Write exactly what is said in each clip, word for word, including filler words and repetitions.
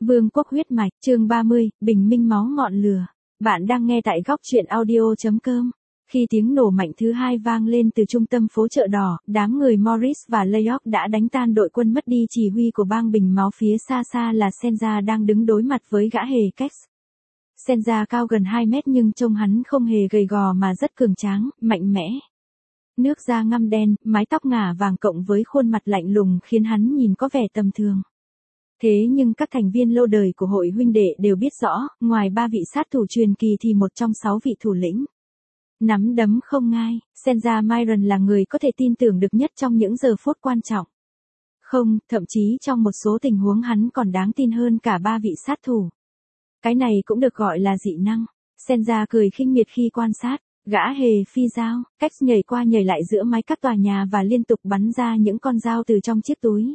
Vương quốc huyết mạch, chương ba mươi, bình minh máu ngọn lửa. Bạn đang nghe tại góc truyện audio.com. Khi tiếng nổ mạnh thứ hai vang lên từ trung tâm phố chợ đỏ, đám người Morris và Layok đã đánh tan đội quân mất đi chỉ huy của bang bình máu. Phía xa xa là Senja đang đứng đối mặt với gã hề Kex. Senja cao gần hai mét nhưng trông hắn không hề gầy gò mà rất cường tráng, mạnh mẽ. Nước da ngăm đen, mái tóc ngả vàng cộng với khuôn mặt lạnh lùng khiến hắn nhìn có vẻ tầm thường. Thế nhưng các thành viên lâu đời của hội huynh đệ đều biết rõ, ngoài ba vị sát thủ truyền kỳ thì một trong sáu vị thủ lĩnh nắm đấm không ngai, Senja Myron là người có thể tin tưởng được nhất trong những giờ phút quan trọng. Không, thậm chí trong một số tình huống hắn còn đáng tin hơn cả ba vị sát thủ. Cái này cũng được gọi là dị năng. Senja cười khinh miệt khi quan sát, gã hề phi dao, cách nhảy qua nhảy lại giữa mái các tòa nhà và liên tục bắn ra những con dao từ trong chiếc túi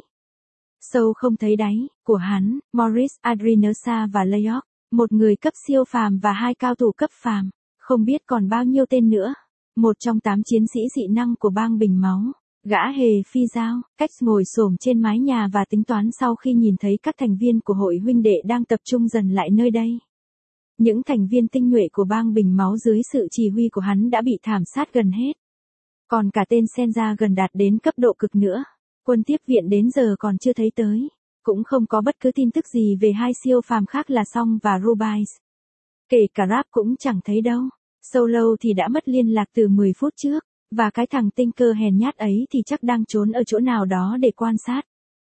sâu không thấy đáy của hắn. Morris, Adrenosa và Layok, một người cấp siêu phàm và hai cao thủ cấp phàm, không biết còn bao nhiêu tên nữa. Một trong tám chiến sĩ dị năng của bang bình máu, gã hề phi dao, cách ngồi xổm trên mái nhà và tính toán sau khi nhìn thấy các thành viên của hội huynh đệ đang tập trung dần lại nơi đây. Những thành viên tinh nhuệ của bang bình máu dưới sự chỉ huy của hắn đã bị thảm sát gần hết. Còn cả tên Senja gần đạt đến cấp độ cực nữa. Quân tiếp viện đến giờ còn chưa thấy tới. Cũng không có bất cứ tin tức gì về hai siêu phàm khác là Song và Rubies. Kể cả Rap cũng chẳng thấy đâu. Solo thì đã mất liên lạc từ mười phút trước. Và cái thằng tinh cơ hèn nhát ấy thì chắc đang trốn ở chỗ nào đó để quan sát.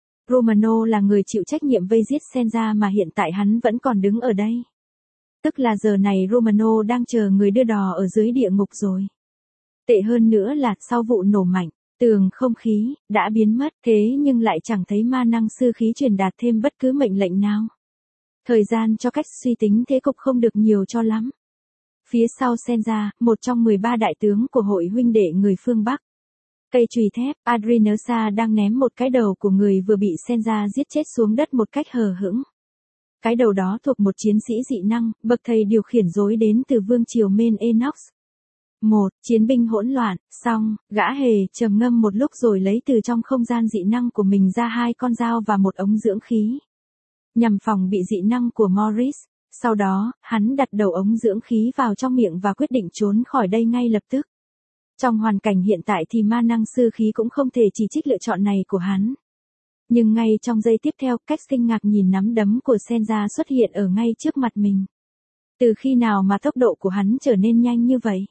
Romano là người chịu trách nhiệm vây giết Senja mà hiện tại hắn vẫn còn đứng ở đây. Tức là giờ này Romano đang chờ người đưa đò ở dưới địa ngục rồi. Tệ hơn nữa là sau vụ nổ mạnh, tường không khí đã biến mất, thế nhưng lại chẳng thấy ma năng sư khí truyền đạt thêm bất cứ mệnh lệnh nào. Thời gian cho cách suy tính thế cục không được nhiều cho lắm. Phía sau Senja, một trong mười ba đại tướng của hội huynh đệ người phương Bắc. Cây chùy thép, Adrenosa đang ném một cái đầu của người vừa bị Senja giết chết xuống đất một cách hờ hững. Cái đầu đó thuộc một chiến sĩ dị năng, bậc thầy điều khiển rối đến từ vương triều Men Enox. Một, chiến binh hỗn loạn, xong, gã hề trầm ngâm một lúc rồi lấy từ trong không gian dị năng của mình ra hai con dao và một ống dưỡng khí. Nhằm phòng bị dị năng của Morris, sau đó, hắn đặt đầu ống dưỡng khí vào trong miệng và quyết định trốn khỏi đây ngay lập tức. Trong hoàn cảnh hiện tại thì ma năng sư khí cũng không thể chỉ trích lựa chọn này của hắn. Nhưng ngay trong giây tiếp theo, cách kinh ngạc nhìn nắm đấm của Senja xuất hiện ở ngay trước mặt mình. Từ khi nào mà tốc độ của hắn trở nên nhanh như vậy?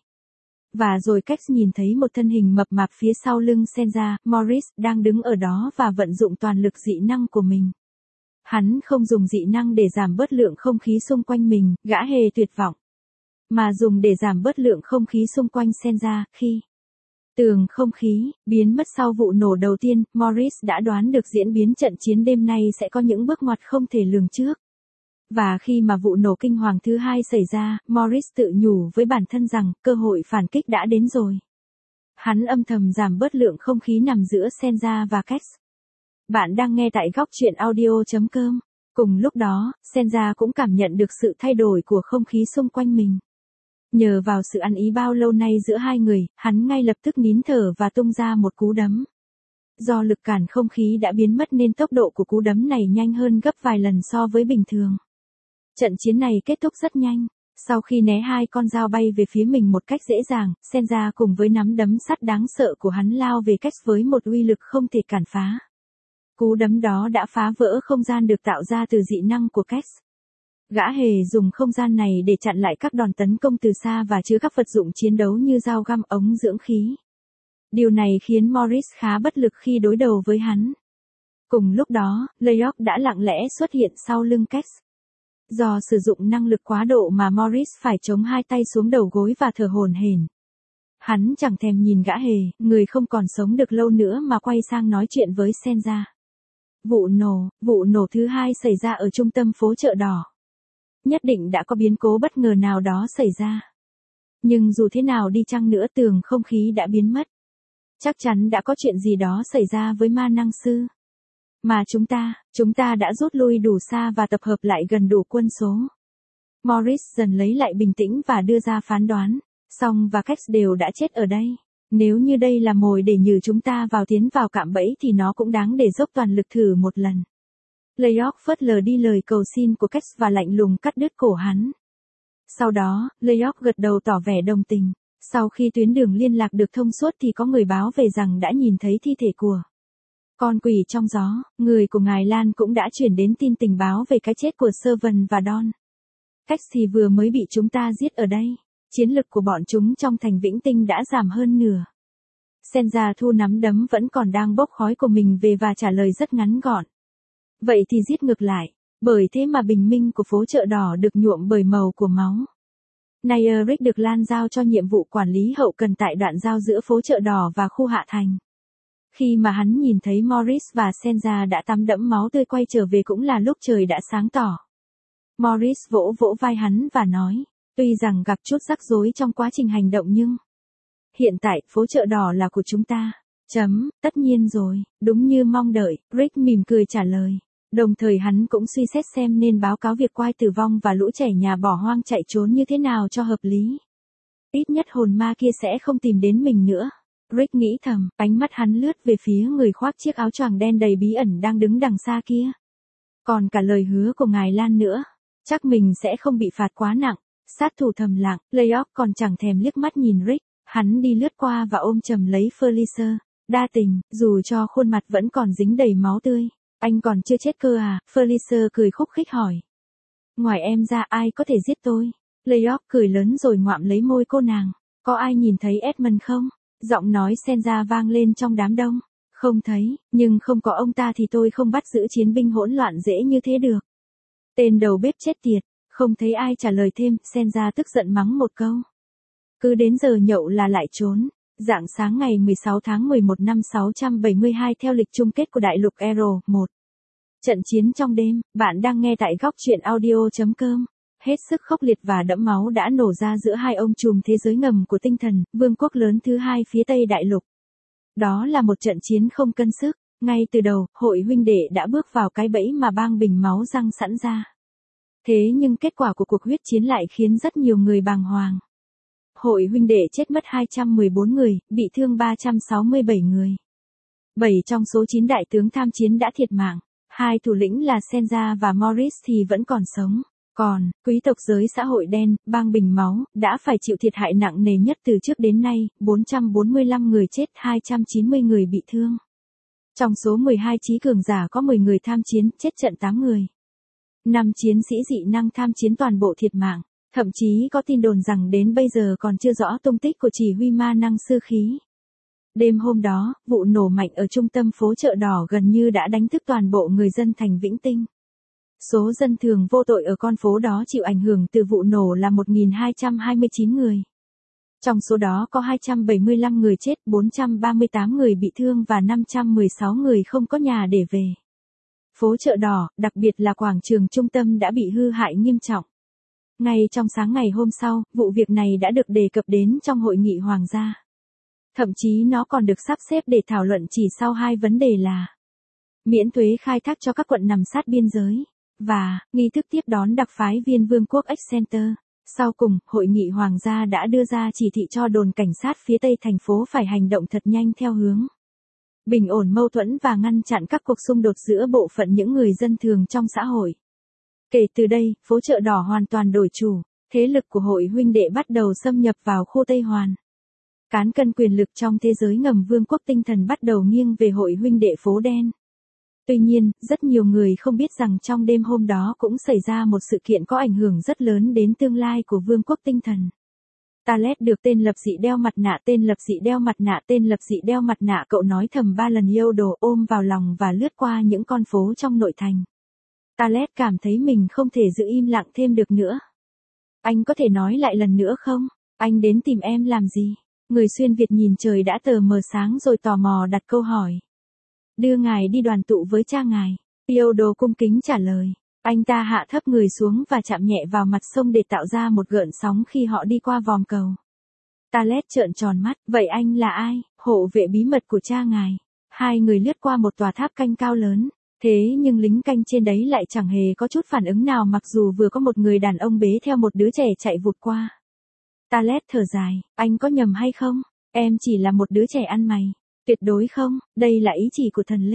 Và rồi cách nhìn thấy một thân hình mập mạp phía sau lưng Senja, Morris, đang đứng ở đó và vận dụng toàn lực dị năng của mình. Hắn không dùng dị năng để giảm bớt lượng không khí xung quanh mình, gã hề tuyệt vọng. Mà dùng để giảm bớt lượng không khí xung quanh Senja, khi tường không khí biến mất sau vụ nổ đầu tiên, Morris đã đoán được diễn biến trận chiến đêm nay sẽ có những bước ngoặt không thể lường trước. Và khi mà vụ nổ kinh hoàng thứ hai xảy ra, Morris tự nhủ với bản thân rằng cơ hội phản kích đã đến rồi. Hắn âm thầm giảm bớt lượng không khí nằm giữa Senja và Kex. Bạn đang nghe tại góc truyện audio.com. Cùng lúc đó, Senja cũng cảm nhận được sự thay đổi của không khí xung quanh mình. Nhờ vào sự ăn ý bao lâu nay giữa hai người, hắn ngay lập tức nín thở và tung ra một cú đấm. Do lực cản không khí đã biến mất nên tốc độ của cú đấm này nhanh hơn gấp vài lần so với bình thường. Trận chiến này kết thúc rất nhanh. Sau khi né hai con dao bay về phía mình một cách dễ dàng, Senja cùng với nắm đấm sắt đáng sợ của hắn lao về Kex với một uy lực không thể cản phá. Cú đấm đó đã phá vỡ không gian được tạo ra từ dị năng của Kex. Gã hề dùng không gian này để chặn lại các đòn tấn công từ xa và chứa các vật dụng chiến đấu như dao găm, ống dưỡng khí. Điều này khiến Morris khá bất lực khi đối đầu với hắn. Cùng lúc đó, Layok đã lặng lẽ xuất hiện sau lưng Kex. Do sử dụng năng lực quá độ mà Morris phải chống hai tay xuống đầu gối và thở hổn hển. Hắn chẳng thèm nhìn gã hề, người không còn sống được lâu nữa mà quay sang nói chuyện với Senja. Vụ nổ, vụ nổ thứ hai xảy ra ở trung tâm phố chợ đỏ. Nhất định đã có biến cố bất ngờ nào đó xảy ra. Nhưng dù thế nào đi chăng nữa tường không khí đã biến mất. Chắc chắn đã có chuyện gì đó xảy ra với ma năng sư. Mà chúng ta, chúng ta đã rút lui đủ xa và tập hợp lại gần đủ quân số. Morris dần lấy lại bình tĩnh và đưa ra phán đoán. Song và Kex đều đã chết ở đây. Nếu như đây là mồi để nhử chúng ta vào tiến vào cạm bẫy thì nó cũng đáng để dốc toàn lực thử một lần. Leok phớt lờ đi lời cầu xin của Cax và lạnh lùng cắt đứt cổ hắn. Sau đó, Leok gật đầu tỏ vẻ đồng tình. Sau khi tuyến đường liên lạc được thông suốt thì có người báo về rằng đã nhìn thấy thi thể của con quỷ trong gió. Người của ngài Lan cũng đã chuyển đến tin tình báo về cái chết của Servant và Don. Cax thì vừa mới bị chúng ta giết ở đây. Chiến lực của bọn chúng trong thành Vĩnh Tinh đã giảm hơn nửa. Senja thu nắm đấm vẫn còn đang bốc khói của mình về và trả lời rất ngắn gọn. Vậy thì giết ngược lại. Bởi thế mà bình minh của phố chợ đỏ được nhuộm bởi màu của máu. Nay Eric được Lan giao cho nhiệm vụ quản lý hậu cần tại đoạn giao giữa phố chợ đỏ và khu hạ thành. Khi mà hắn nhìn thấy Morris và Senja đã tắm đẫm máu tươi quay trở về cũng là lúc trời đã sáng tỏ. Morris vỗ vỗ vai hắn và nói, tuy rằng gặp chút rắc rối trong quá trình hành động nhưng hiện tại phố chợ đỏ là của chúng ta. Chấm, tất nhiên rồi, đúng như mong đợi, Rick mỉm cười trả lời. Đồng thời hắn cũng suy xét xem nên báo cáo việc Quai tử vong và lũ trẻ nhà bỏ hoang chạy trốn như thế nào cho hợp lý. Ít nhất hồn ma kia sẽ không tìm đến mình nữa. Rick nghĩ thầm, ánh mắt hắn lướt về phía người khoác chiếc áo choàng đen đầy bí ẩn đang đứng đằng xa kia. Còn cả lời hứa của ngài Lan nữa, chắc mình sẽ không bị phạt quá nặng. Sát thủ thầm lặng, Leok còn chẳng thèm liếc mắt nhìn Rick, hắn đi lướt qua và ôm chầm lấy Felicia. Đa tình, dù cho khuôn mặt vẫn còn dính đầy máu tươi. Anh còn chưa chết cơ à? Felicia cười khúc khích hỏi. Ngoài em ra ai có thể giết tôi? Leok cười lớn rồi ngoạm lấy môi cô nàng. Có ai nhìn thấy Edmund không? Giọng nói Senja vang lên trong đám đông. Không thấy, nhưng không có ông ta thì tôi không bắt giữ chiến binh hỗn loạn dễ như thế được. Tên đầu bếp chết tiệt. Không thấy ai trả lời thêm, Senja tức giận mắng một câu. Cứ đến giờ nhậu là lại trốn. Rạng sáng ngày mười sáu tháng mười một năm sáu trăm bảy mươi hai theo lịch chung kết của đại lục Euro một. Trận chiến trong đêm, bạn đang nghe tại góc truyện audio chấm com. Hết sức khốc liệt và đẫm máu đã nổ ra giữa hai ông trùm thế giới ngầm của tinh thần, vương quốc lớn thứ hai phía Tây đại lục. Đó là một trận chiến không cân sức. Ngay từ đầu, hội huynh đệ đã bước vào cái bẫy mà bang bình máu răng sẵn ra. Thế nhưng kết quả của cuộc huyết chiến lại khiến rất nhiều người bàng hoàng. Hội huynh đệ chết mất hai trăm mười bốn người, bị thương ba trăm sáu mươi bảy người. bảy trong số chín đại tướng tham chiến đã thiệt mạng. Hai thủ lĩnh là Senja và Morris thì vẫn còn sống. Còn, quý tộc giới xã hội đen, bang bình máu, đã phải chịu thiệt hại nặng nề nhất từ trước đến nay, bốn trăm bốn mươi lăm người chết, hai trăm chín mươi người bị thương. Trong số mười hai trí cường giả có mười người tham chiến, chết trận tám người. năm chiến sĩ dị năng tham chiến toàn bộ thiệt mạng. Thậm chí có tin đồn rằng đến bây giờ còn chưa rõ tung tích của chỉ huy ma năng sư khí. Đêm hôm đó, vụ nổ mạnh ở trung tâm phố chợ đỏ gần như đã đánh thức toàn bộ người dân thành Vĩnh Tinh. Số dân thường vô tội ở con phố đó chịu ảnh hưởng từ vụ nổ là một nghìn hai trăm hai mươi chín người. Trong số đó có hai trăm bảy mươi lăm người chết, bốn trăm ba mươi tám người bị thương và năm trăm mười sáu người không có nhà để về. Phố chợ đỏ, đặc biệt là quảng trường trung tâm đã bị hư hại nghiêm trọng. Ngay trong sáng ngày hôm sau, vụ việc này đã được đề cập đến trong hội nghị hoàng gia. Thậm chí nó còn được sắp xếp để thảo luận chỉ sau hai vấn đề là miễn thuế khai thác cho các quận nằm sát biên giới, và nghi thức tiếp đón đặc phái viên vương quốc Excenter. Sau cùng, hội nghị hoàng gia đã đưa ra chỉ thị cho đồn cảnh sát phía tây thành phố phải hành động thật nhanh theo hướng bình ổn mâu thuẫn và ngăn chặn các cuộc xung đột giữa bộ phận những người dân thường trong xã hội. Kể từ đây, phố chợ đỏ hoàn toàn đổi chủ, thế lực của hội huynh đệ bắt đầu xâm nhập vào khu Tây Hoàn. Cán cân quyền lực trong thế giới ngầm vương quốc tinh thần bắt đầu nghiêng về hội huynh đệ phố đen. Tuy nhiên, rất nhiều người không biết rằng trong đêm hôm đó cũng xảy ra một sự kiện có ảnh hưởng rất lớn đến tương lai của vương quốc tinh thần. Talet được tên lập dị đeo mặt nạ tên lập dị đeo mặt nạ tên lập dị đeo mặt nạ cậu nói thầm ba lần yêu đồ ôm vào lòng và lướt qua những con phố trong nội thành. Talet cảm thấy mình không thể giữ im lặng thêm được nữa. Anh có thể nói lại lần nữa không? Anh đến tìm em làm gì? Người xuyên Việt nhìn trời đã tờ mờ sáng rồi tò mò đặt câu hỏi. Đưa ngài đi đoàn tụ với cha ngài. Theodore cung kính trả lời. Anh ta hạ thấp người xuống và chạm nhẹ vào mặt sông để tạo ra một gợn sóng khi họ đi qua vòm cầu. Talet trợn tròn mắt. Vậy anh là ai? Hộ vệ bí mật của cha ngài. Hai người lướt qua một tòa tháp canh cao lớn. Thế nhưng lính canh trên đấy lại chẳng hề có chút phản ứng nào mặc dù vừa có một người đàn ông bế theo một đứa trẻ chạy vụt qua. Talet thở dài, anh có nhầm hay không? Em chỉ là một đứa trẻ ăn mày. Tuyệt đối không, đây là ý chỉ của thần linh.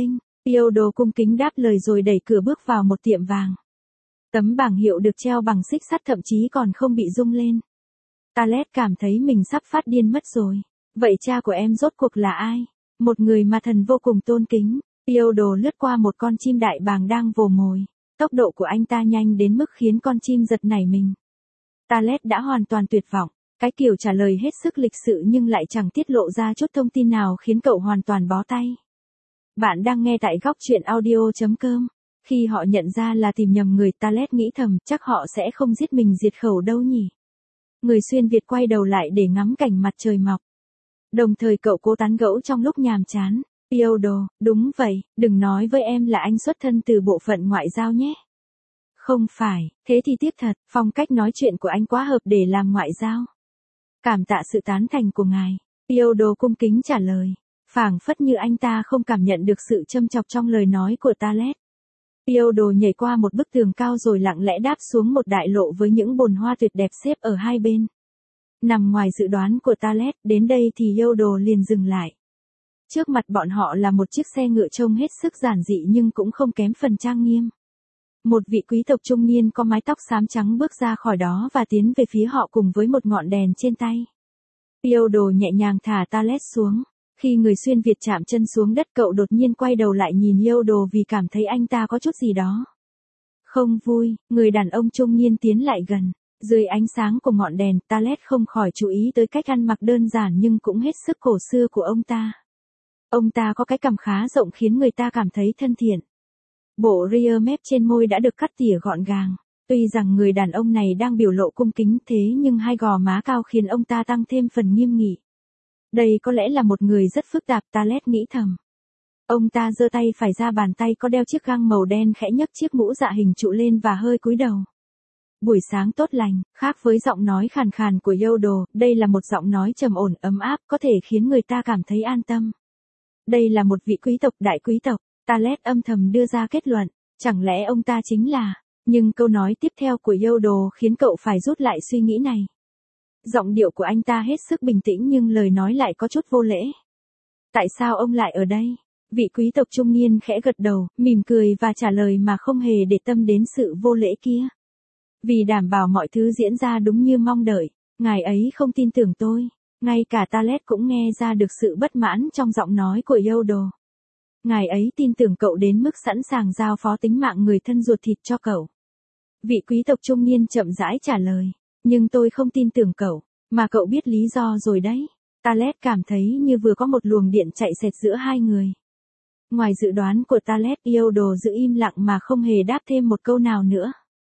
Theodore cung kính đáp lời rồi đẩy cửa bước vào một tiệm vàng. Tấm bảng hiệu được treo bằng xích sắt thậm chí còn không bị rung lên. Talet cảm thấy mình sắp phát điên mất rồi. Vậy cha của em rốt cuộc là ai? Một người mà thần vô cùng tôn kính. Theodore lướt qua một con chim đại bàng đang vồ mồi. Tốc độ của anh ta nhanh đến mức khiến con chim giật nảy mình. Talet đã hoàn toàn tuyệt vọng. Cái kiểu trả lời hết sức lịch sự nhưng lại chẳng tiết lộ ra chút thông tin nào khiến cậu hoàn toàn bó tay. Bạn đang nghe tại góc truyện audio chấm com. Khi họ nhận ra là tìm nhầm người, Talet nghĩ thầm chắc họ sẽ không giết mình diệt khẩu đâu nhỉ. Người xuyên Việt quay đầu lại để ngắm cảnh mặt trời mọc. Đồng thời cậu cố tán gẫu trong lúc nhàm chán. Theodore, đúng vậy, đừng nói với em là anh xuất thân từ bộ phận ngoại giao nhé. Không phải, thế thì tiếc thật, phong cách nói chuyện của anh quá hợp để làm ngoại giao. Cảm tạ sự tán thành của ngài. Theodore cung kính trả lời. Phảng phất như anh ta không cảm nhận được sự châm chọc trong lời nói của Talet. Theodore nhảy qua một bức tường cao rồi lặng lẽ đáp xuống một đại lộ với những bồn hoa tuyệt đẹp xếp ở hai bên. Nằm ngoài dự đoán của Talet, đến đây thì Theodore liền dừng lại. Trước mặt bọn họ là một chiếc xe ngựa trông hết sức giản dị nhưng cũng không kém phần trang nghiêm. Một vị quý tộc trung niên có mái tóc xám trắng bước ra khỏi đó và tiến về phía họ cùng với một ngọn đèn trên tay. Theodore nhẹ nhàng thả Talet xuống. Khi người xuyên Việt chạm chân xuống đất, cậu đột nhiên quay đầu lại nhìn Theodore vì cảm thấy anh ta có chút gì đó không vui. Người đàn ông trung niên tiến lại gần. Dưới ánh sáng của ngọn đèn, Talet không khỏi chú ý tới cách ăn mặc đơn giản nhưng cũng hết sức cổ xưa của ông ta. Ông ta có cái cằm khá rộng khiến người ta cảm thấy thân thiện. Bộ ria mép trên môi đã được cắt tỉa gọn gàng. Tuy rằng người đàn ông này đang biểu lộ cung kính thế nhưng hai gò má cao khiến ông ta tăng thêm phần nghiêm nghị. Đây có lẽ là một người rất phức tạp, Talet nghĩ thầm. Ông ta giơ tay phải ra, bàn tay có đeo chiếc găng màu đen khẽ nhấc chiếc mũ dạ hình trụ lên và hơi cúi đầu. Buổi sáng tốt lành, khác với giọng nói khàn khàn của Theodore, đây là một giọng nói trầm ổn ấm áp có thể khiến người ta cảm thấy an tâm. Đây là một vị quý tộc, đại quý tộc, Talet âm thầm đưa ra kết luận, chẳng lẽ ông ta chính là... Nhưng câu nói tiếp theo của Theodore khiến cậu phải rút lại suy nghĩ này. Giọng điệu của anh ta hết sức bình tĩnh nhưng lời nói lại có chút vô lễ. Tại sao ông lại ở đây? Vị quý tộc trung niên khẽ gật đầu, mỉm cười và trả lời mà không hề để tâm đến sự vô lễ kia. Vì đảm bảo mọi thứ diễn ra đúng như mong đợi, ngài ấy không tin tưởng tôi. Ngay cả Talet cũng nghe ra được sự bất mãn trong giọng nói của Theodore. Ngài ấy tin tưởng cậu đến mức sẵn sàng giao phó tính mạng người thân ruột thịt cho cậu. Vị quý tộc trung niên chậm rãi trả lời. Nhưng tôi không tin tưởng cậu, mà cậu biết lý do rồi đấy. Talet cảm thấy như vừa có một luồng điện chạy xẹt giữa hai người. Ngoài dự đoán của Talet, Theodore giữ im lặng mà không hề đáp thêm một câu nào nữa.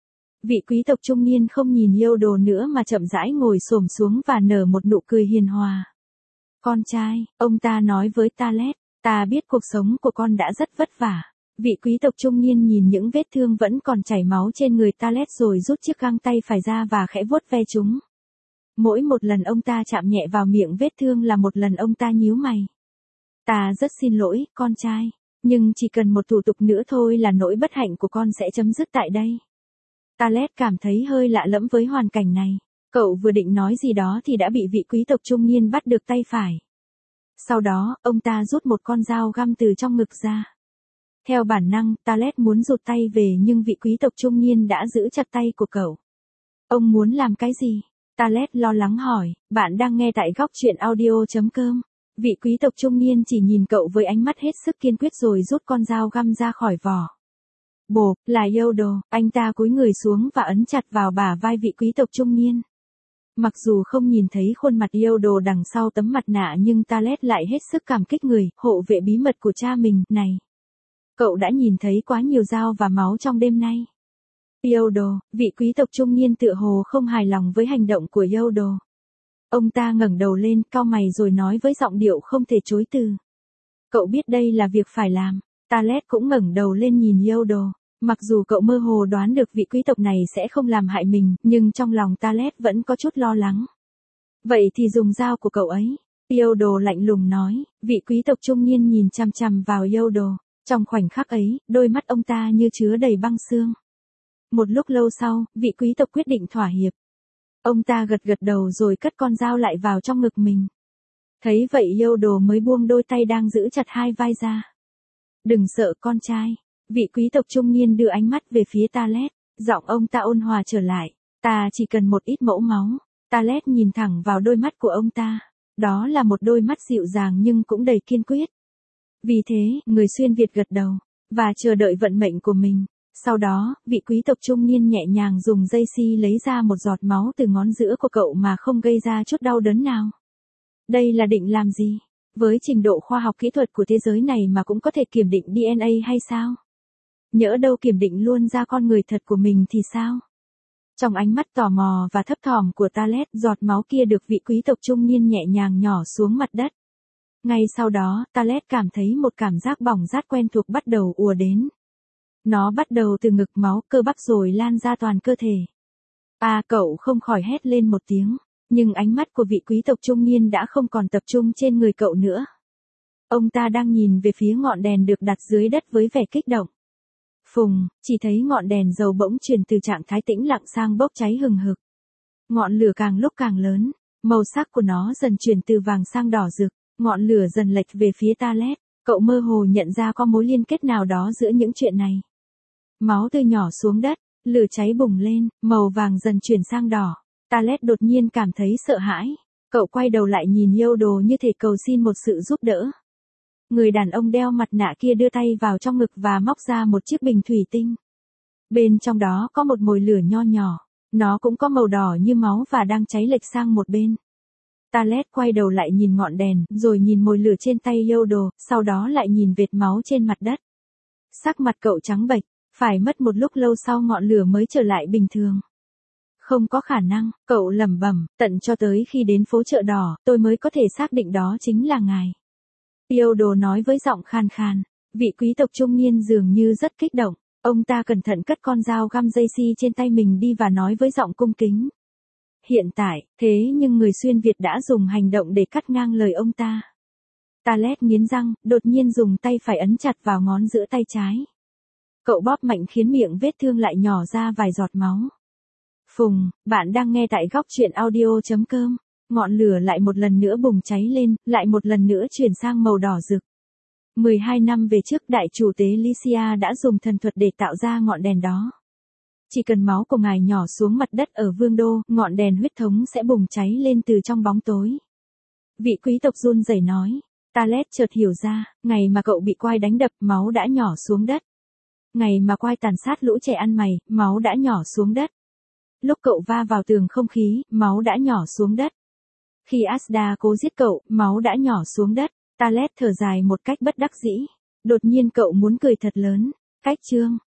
Vị quý tộc trung niên không nhìn Theodore nữa mà chậm rãi ngồi xổm xuống và nở một nụ cười hiền hòa. Con trai, ông ta nói với Talet, ta biết cuộc sống của con đã rất vất vả. Vị quý tộc trung niên nhìn những vết thương vẫn còn chảy máu trên người Talet rồi rút chiếc găng tay phải ra và khẽ vuốt ve chúng. Mỗi một lần ông ta chạm nhẹ vào miệng vết thương là một lần ông ta nhíu mày. Ta rất xin lỗi, con trai, nhưng chỉ cần một thủ tục nữa thôi là nỗi bất hạnh của con sẽ chấm dứt tại đây. Talet cảm thấy hơi lạ lẫm với hoàn cảnh này. Cậu vừa định nói gì đó thì đã bị vị quý tộc trung niên bắt được tay phải. Sau đó, ông ta rút một con dao găm từ trong ngực ra. Theo bản năng, Talet muốn rụt tay về nhưng vị quý tộc trung niên đã giữ chặt tay của cậu. Ông muốn làm cái gì? Talet lo lắng hỏi. Bạn đang nghe tại góc truyện audio chấm com. Vị quý tộc trung niên chỉ nhìn cậu với ánh mắt hết sức kiên quyết rồi rút con dao găm ra khỏi vỏ. Bộp, là Theodore, anh ta cúi người xuống và ấn chặt vào bả vai vị quý tộc trung niên. Mặc dù không nhìn thấy khuôn mặt Theodore đằng sau tấm mặt nạ nhưng Talet lại hết sức cảm kích người hộ vệ bí mật của cha mình này. Cậu đã nhìn thấy quá nhiều dao và máu trong đêm nay. Theodore, vị quý tộc trung niên tựa hồ không hài lòng với hành động của Theodore. Ông ta ngẩng đầu lên, cau mày rồi nói với giọng điệu không thể chối từ. Cậu biết đây là việc phải làm. Talet cũng ngẩng đầu lên nhìn Theodore. Mặc dù cậu mơ hồ đoán được vị quý tộc này sẽ không làm hại mình, nhưng trong lòng Talet vẫn có chút lo lắng. Vậy thì dùng dao của cậu ấy. Theodore lạnh lùng nói. Vị quý tộc trung niên nhìn chằm chằm vào Theodore. Trong khoảnh khắc ấy, đôi mắt ông ta như chứa đầy băng xương. Một lúc lâu sau, vị quý tộc quyết định thỏa hiệp. Ông ta gật gật đầu rồi cất con dao lại vào trong ngực mình. Thấy vậy Theodore mới buông đôi tay đang giữ chặt hai vai ra. Đừng sợ con trai. Vị quý tộc trung niên đưa ánh mắt về phía Talet, giọng ông ta ôn hòa trở lại. Ta chỉ cần một ít mẫu máu. Talet nhìn thẳng vào đôi mắt của ông ta. Đó là một đôi mắt dịu dàng nhưng cũng đầy kiên quyết. Vì thế, người xuyên Việt gật đầu, và chờ đợi vận mệnh của mình. Sau đó, vị quý tộc trung niên nhẹ nhàng dùng dây xi lấy ra một giọt máu từ ngón giữa của cậu mà không gây ra chút đau đớn nào. Đây là định làm gì? Với trình độ khoa học kỹ thuật của thế giới này mà cũng có thể kiểm định đê en a hay sao? Nhỡ đâu kiểm định luôn ra con người thật của mình thì sao? Trong ánh mắt tò mò và thấp thỏm của Talet, giọt máu kia được vị quý tộc trung niên nhẹ nhàng nhỏ xuống mặt đất. Ngay sau đó, Talet cảm thấy một cảm giác bỏng rát quen thuộc bắt đầu ùa đến. Nó bắt đầu từ ngực máu cơ bắp rồi lan ra toàn cơ thể. À, cậu không khỏi hét lên một tiếng, nhưng ánh mắt của vị quý tộc trung niên đã không còn tập trung trên người cậu nữa. Ông ta đang nhìn về phía ngọn đèn được đặt dưới đất với vẻ kích động. Phùng, chỉ thấy ngọn đèn dầu bỗng chuyển từ trạng thái tĩnh lặng sang bốc cháy hừng hực. Ngọn lửa càng lúc càng lớn, màu sắc của nó dần chuyển từ vàng sang đỏ rực, ngọn lửa dần lệch về phía Talet, cậu mơ hồ nhận ra có mối liên kết nào đó giữa những chuyện này. Máu tươi nhỏ xuống đất, lửa cháy bùng lên, màu vàng dần chuyển sang đỏ. Talet đột nhiên cảm thấy sợ hãi. Cậu quay đầu lại nhìn Yodo như thể cầu xin một sự giúp đỡ. Người đàn ông đeo mặt nạ kia đưa tay vào trong ngực và móc ra một chiếc bình thủy tinh. Bên trong đó có một mồi lửa nho nhỏ. Nó cũng có màu đỏ như máu và đang cháy lệch sang một bên. Talet quay đầu lại nhìn ngọn đèn, rồi nhìn mồi lửa trên tay Yodo, sau đó lại nhìn vệt máu trên mặt đất. Sắc mặt cậu trắng bệch, phải mất một lúc lâu sau ngọn lửa mới trở lại bình thường. Không có khả năng, cậu lẩm bẩm, tận cho tới khi đến phố chợ đỏ, tôi mới có thể xác định đó chính là ngài. Yodo nói với giọng khan khan. Vị quý tộc trung niên dường như rất kích động. Ông ta cẩn thận cất con dao găm dây xi trên tay mình đi và nói với giọng cung kính. Hiện tại, thế nhưng người xuyên Việt đã dùng hành động để cắt ngang lời ông ta. Talet nghiến răng, đột nhiên dùng tay phải ấn chặt vào ngón giữa tay trái. Cậu bóp mạnh khiến miệng vết thương lại nhỏ ra vài giọt máu. Phùng, bạn đang nghe tại góc truyện audio chấm com. Ngọn lửa lại một lần nữa bùng cháy lên, lại một lần nữa chuyển sang màu đỏ rực. mười hai năm về trước đại chủ tế Lycia đã dùng thần thuật để tạo ra ngọn đèn đó. Chỉ cần máu của ngài nhỏ xuống mặt đất ở vương đô, ngọn đèn huyết thống sẽ bùng cháy lên từ trong bóng tối. Vị quý tộc run rẩy nói. Talet chợt hiểu ra, ngày mà cậu bị quai đánh đập, máu đã nhỏ xuống đất. Ngày mà quai tàn sát lũ trẻ ăn mày, máu đã nhỏ xuống đất. Lúc cậu va vào tường không khí, máu đã nhỏ xuống đất. Khi Asda cố giết cậu, máu đã nhỏ xuống đất. Talet thở dài một cách bất đắc dĩ. Đột nhiên cậu muốn cười thật lớn. Cách chương